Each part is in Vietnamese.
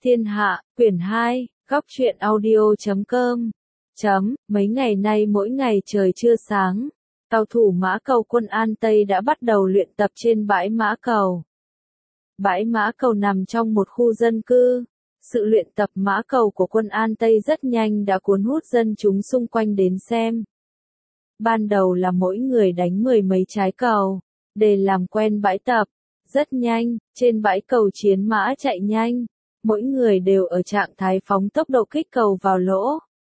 Thiên Hạ, quyển 2, góc truyện audio.com. Mấy ngày nay mỗi ngày trời chưa sáng, tàu thủ mã cầu quân An Tây đã bắt đầu luyện tập trên bãi mã cầu. Bãi mã cầu nằm trong một khu dân cư. Sự luyện tập mã cầu của quân An Tây rất nhanh đã cuốn hút dân chúng xung quanh đến xem. Ban đầu là mỗi người đánh 10 mấy trái cầu, để làm quen bãi tập. Rất nhanh, trên bãi cầu chiến mã chạy nhanh, mỗi người đều ở trạng thái phóng tốc độ kích cầu vào lỗ.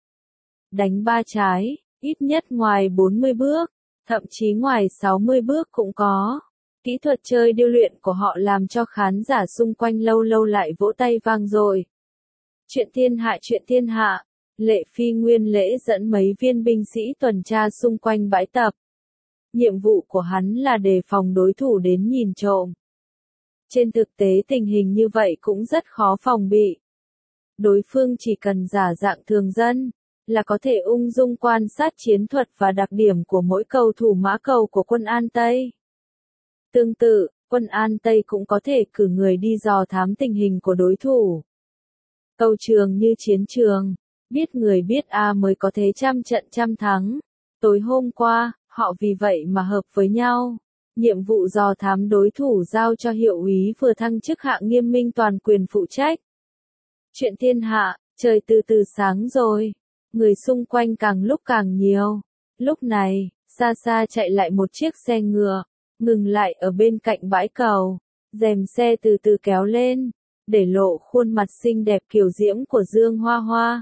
Đánh 3 trái, ít nhất ngoài 40 bước, thậm chí ngoài 60 bước cũng có. Kỹ thuật chơi điêu luyện của họ làm cho khán giả xung quanh lâu lâu lại vỗ tay vang dội. Chuyện thiên hạ, Lệ Phi Nguyên Lễ dẫn mấy viên binh sĩ tuần tra xung quanh bãi tập. Nhiệm vụ của hắn là đề phòng đối thủ đến nhìn trộm. Trên thực tế tình hình như vậy cũng rất khó phòng bị. Đối phương chỉ cần giả dạng thường dân, là có thể ung dung quan sát chiến thuật và đặc điểm của mỗi cầu thủ mã cầu của quân An Tây. Tương tự, quân An Tây cũng có thể cử người đi dò thám tình hình của đối thủ. Cầu trường như chiến trường, biết người biết A mới có thế trăm trận trăm thắng. Tối hôm qua, họ vì vậy mà hợp với nhau. Nhiệm vụ dò thám đối thủ giao cho hiệu úy vừa thăng chức Hạ Nghiêm Minh toàn quyền phụ trách. Chuyện thiên hạ, trời từ từ sáng rồi. Người xung quanh càng lúc càng nhiều. Lúc này, xa xa chạy lại một chiếc xe ngựa, ngừng lại ở bên cạnh bãi cầu. Rèm xe từ từ kéo lên, để lộ khuôn mặt xinh đẹp kiều diễm của Dương Hoa Hoa.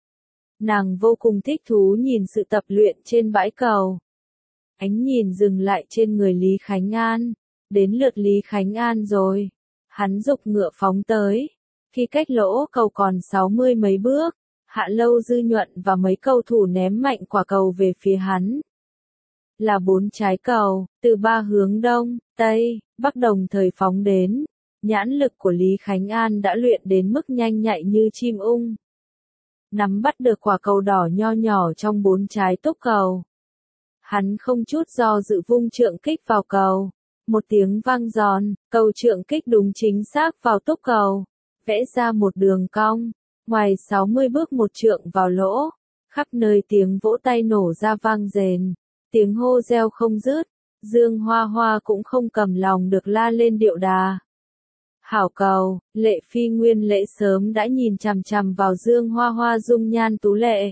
Nàng vô cùng thích thú nhìn sự tập luyện trên bãi cầu. Ánh nhìn dừng lại trên người Lý Khánh An. Đến lượt Lý Khánh An rồi. Hắn giục ngựa phóng tới. Khi cách lỗ cầu còn 60 mấy bước, Hạ Lâu Dư Nhuận và mấy cầu thủ ném mạnh quả cầu về phía hắn. Là 4 trái cầu, từ 3 hướng đông, tây, bắc đồng thời phóng đến. Nhãn lực của Lý Khánh An đã luyện đến mức nhanh nhạy như chim ung. Nắm bắt được quả cầu đỏ nho nhỏ trong 4 trái túc cầu. Hắn không chút do dự vung trượng kích vào cầu. Một tiếng vang giòn, cầu trượng kích đúng chính xác vào túc cầu. Vẽ ra một đường cong, ngoài 60 bước một trượng vào lỗ. Khắp nơi tiếng vỗ tay nổ ra vang rền, tiếng hô reo không dứt. Dương Hoa Hoa cũng không cầm lòng được la lên điệu đà. Hảo cầu, Lệ Phi Nguyên Lễ sớm đã nhìn chằm chằm vào Dương Hoa Hoa dung nhan tú lệ.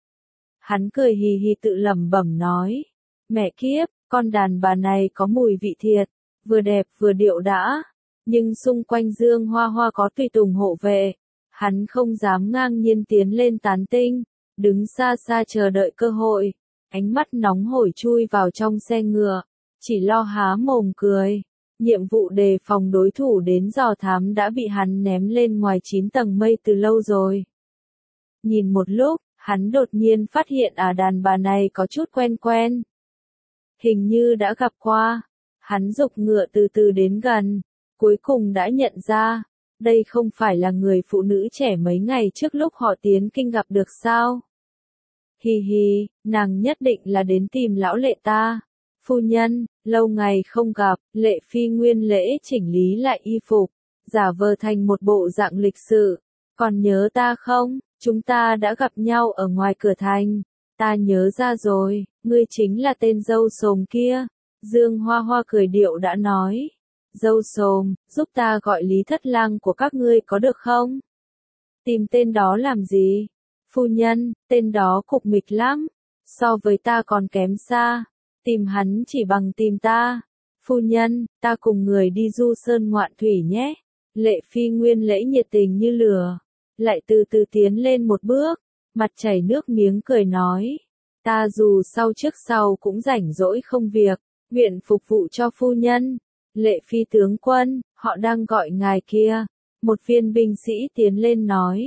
Hắn cười hì hì tự lẩm bẩm nói, mẹ kiếp, con đàn bà này có mùi vị thiệt, vừa đẹp vừa điệu đã. Nhưng xung quanh Dương Hoa Hoa có tùy tùng hộ vệ, hắn không dám ngang nhiên tiến lên tán tinh, đứng xa xa chờ đợi cơ hội. Ánh mắt nóng hổi chui vào trong xe ngựa, chỉ lo há mồm cười. Nhiệm vụ đề phòng đối thủ đến dò thám đã bị hắn ném lên ngoài 9 tầng mây từ lâu rồi. Nhìn một lúc, hắn đột nhiên phát hiện đàn bà này có chút quen quen. Hình như đã gặp qua. Hắn giục ngựa từ từ đến gần, cuối cùng đã nhận ra, đây không phải là người phụ nữ trẻ mấy ngày trước lúc họ tiến kinh gặp được sao? Hì hì, nàng nhất định là đến tìm lão Lệ ta. Phu nhân, lâu ngày không gặp, Lệ Phi Nguyên Lễ chỉnh lý lại y phục, giả vờ thành một bộ dạng lịch sự. Còn nhớ ta không? Chúng ta đã gặp nhau ở ngoài cửa thành. Ta nhớ ra rồi, ngươi chính là tên dâu xồm kia. Dương Hoa Hoa cười điệu đã nói. Dâu xồm, giúp ta gọi Lý Thất Lang của các ngươi có được không? Tìm tên đó làm gì? Phu nhân, tên đó cục mịch lắm. So với ta còn kém xa. Tìm hắn chỉ bằng tìm ta. Phu nhân, ta cùng người đi du sơn ngoạn thủy nhé. Lệ Phi Nguyên Lễ nhiệt tình như lửa. Lại từ từ tiến lên một bước. Mặt chảy nước miếng cười nói. Ta dù sau trước sau cũng rảnh rỗi không việc. Nguyện phục vụ cho phu nhân. Lệ Phi tướng quân, họ đang gọi ngài kia. Một viên binh sĩ tiến lên nói.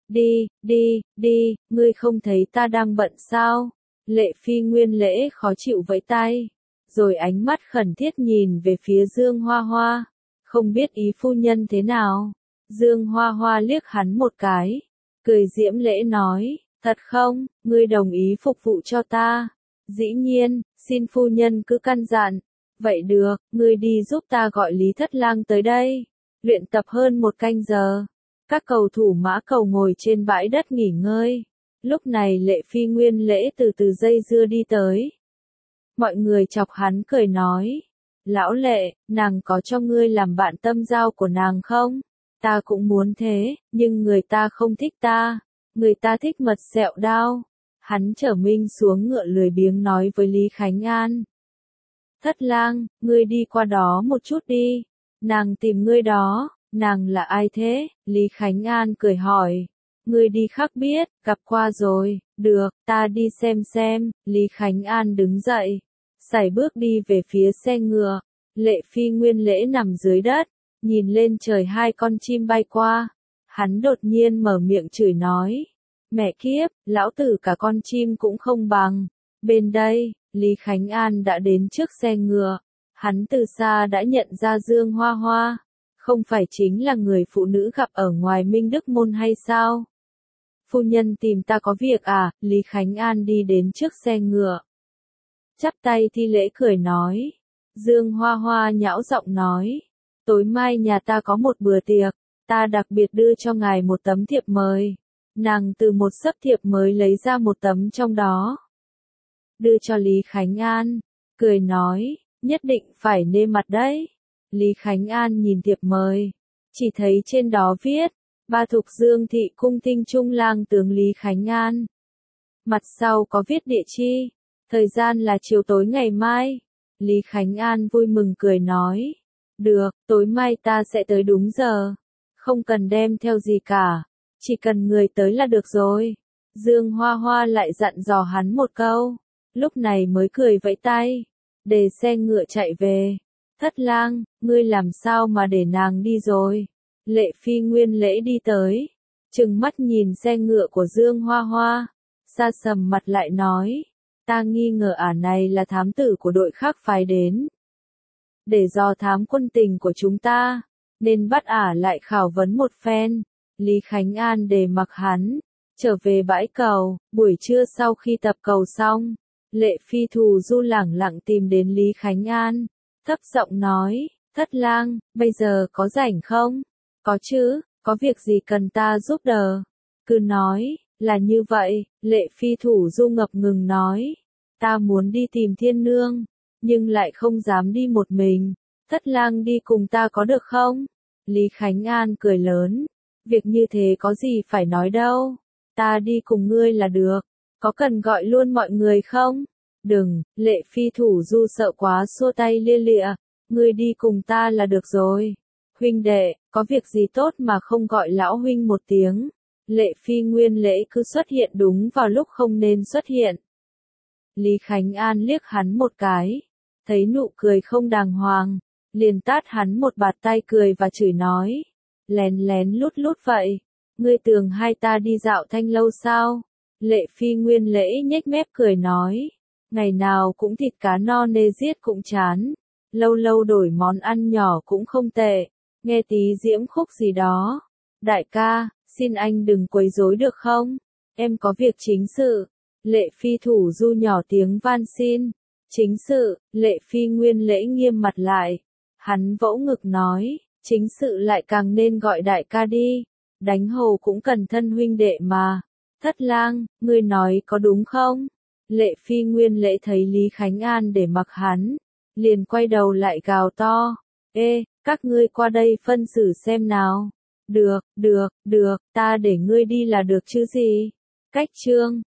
Đi, ngươi không thấy ta đang bận sao? Lệ Phi Nguyên Lễ khó chịu vẫy tay. Rồi ánh mắt khẩn thiết nhìn về phía Dương Hoa Hoa. Không biết ý phu nhân thế nào? Dương Hoa Hoa liếc hắn một cái. Cười diễm lễ nói. Thật không, ngươi đồng ý phục vụ cho ta? Dĩ nhiên, xin phu nhân cứ căn dặn. Vậy được, ngươi đi giúp ta gọi Lý Thất Lang tới đây. Luyện tập hơn 1 canh giờ. Các cầu thủ mã cầu ngồi trên bãi đất nghỉ ngơi. Lúc này Lệ Phi Nguyên Lễ từ từ dây dưa đi tới. Mọi người chọc hắn cười nói. Lão Lệ, nàng có cho ngươi làm bạn tâm giao của nàng không? Ta cũng muốn thế, nhưng người ta không thích ta. Người ta thích mật sẹo đao. Hắn trở mình xuống ngựa lười biếng nói với Lý Khánh An. Thất lang, ngươi đi qua đó một chút đi. Nàng tìm ngươi đó. Nàng là ai thế? Lý Khánh An cười hỏi. Ngươi đi khắc biết, gặp qua rồi. Được, ta đi xem. Lý Khánh An đứng dậy. Sải bước đi về phía xe ngựa. Lệ Phi Nguyên Lễ nằm dưới đất. Nhìn lên trời hai con chim bay qua. Hắn đột nhiên mở miệng chửi nói. Mẹ kiếp, lão tử cả con chim cũng không bằng. Bên đây, Lý Khánh An đã đến trước xe ngựa. Hắn từ xa đã nhận ra Dương Hoa Hoa. Không phải chính là người phụ nữ gặp ở ngoài Minh Đức Môn hay sao? Phu nhân tìm ta có việc à? Lý Khánh An đi đến trước xe ngựa. Chắp tay thi lễ cười nói. Dương Hoa Hoa nhão giọng nói. Tối mai nhà ta có một bữa tiệc. Ta đặc biệt đưa cho ngài một tấm thiệp mời. Nàng từ một xấp thiệp mới lấy ra một tấm trong đó. Đưa cho Lý Khánh An. Cười nói. Nhất định phải nê mặt đấy. Lý Khánh An nhìn thiệp mời. Chỉ thấy trên đó viết. Ba Thục Dương Thị Cung Tinh Trung Lang tướng Lý Khánh An. Mặt sau có viết địa chi. Thời gian là chiều tối ngày mai. Lý Khánh An vui mừng cười nói. Được, tối mai ta sẽ tới đúng giờ. Không cần đem theo gì cả. Chỉ cần người tới là được rồi. Dương Hoa Hoa lại dặn dò hắn một câu. Lúc này mới cười vẫy tay. Để xe ngựa chạy về. Thất lang, ngươi làm sao mà để nàng đi rồi? Lệ Phi Nguyên Lễ đi tới. Trừng mắt nhìn xe ngựa của Dương Hoa Hoa. Sa sầm mặt lại nói. Ta nghi ngờ ả này là thám tử của đội khác phái đến. Để dò thám quân tình của chúng ta. Nên bắt ả lại khảo vấn một phen. Lý Khánh An để mặc hắn. Trở về bãi cầu, buổi trưa sau khi tập cầu xong. Lệ Phi Thù Du lẳng lặng tìm đến Lý Khánh An. Thấp giọng nói, Thất lang, bây giờ có rảnh không? Có chứ, có việc gì cần ta giúp đỡ? Cứ nói, là như vậy, Lệ Phi Thủ Du ngập ngừng nói. Ta muốn đi tìm Thiên Nương, nhưng lại không dám đi một mình. Thất lang đi cùng ta có được không? Lý Khánh An cười lớn. Việc như thế có gì phải nói đâu. Ta đi cùng ngươi là được. Có cần gọi luôn mọi người không? Đừng, Lệ Phi Thủ Du sợ quá xua tay lia lịa. Ngươi đi cùng ta là được rồi. Huynh đệ, có việc gì tốt mà không gọi lão huynh một tiếng. Lệ Phi Nguyên Lễ cứ xuất hiện đúng vào lúc không nên xuất hiện. Lý Khánh An liếc hắn một cái. Thấy nụ cười không đàng hoàng. Liền tát hắn một bạt tay cười và chửi nói. Lén lén lút lút vậy. Ngươi tưởng hai ta đi dạo Thanh Lâu sao? Lệ Phi Nguyên Lễ nhếch mép cười nói. Ngày nào cũng thịt cá no nê giết cũng chán. Lâu lâu đổi món ăn nhỏ cũng không tệ. Nghe tí diễm khúc gì đó. Đại ca, xin anh đừng quấy rối được không? Em có việc chính sự. Lệ Phi Thủ Du nhỏ tiếng van xin. Chính sự, Lệ Phi Nguyên Lễ nghiêm mặt lại. Hắn vỗ ngực nói, chính sự lại càng nên gọi đại ca đi. Đánh hầu cũng cần thân huynh đệ mà. Thất lang, ngươi nói có đúng không? Lệ Phi Nguyên Lễ thấy Lý Khánh An để mặc hắn. Liền quay đầu lại gào to. Ê, các ngươi qua đây phân xử xem nào. Được, ta để ngươi đi là được chứ gì. Cách chương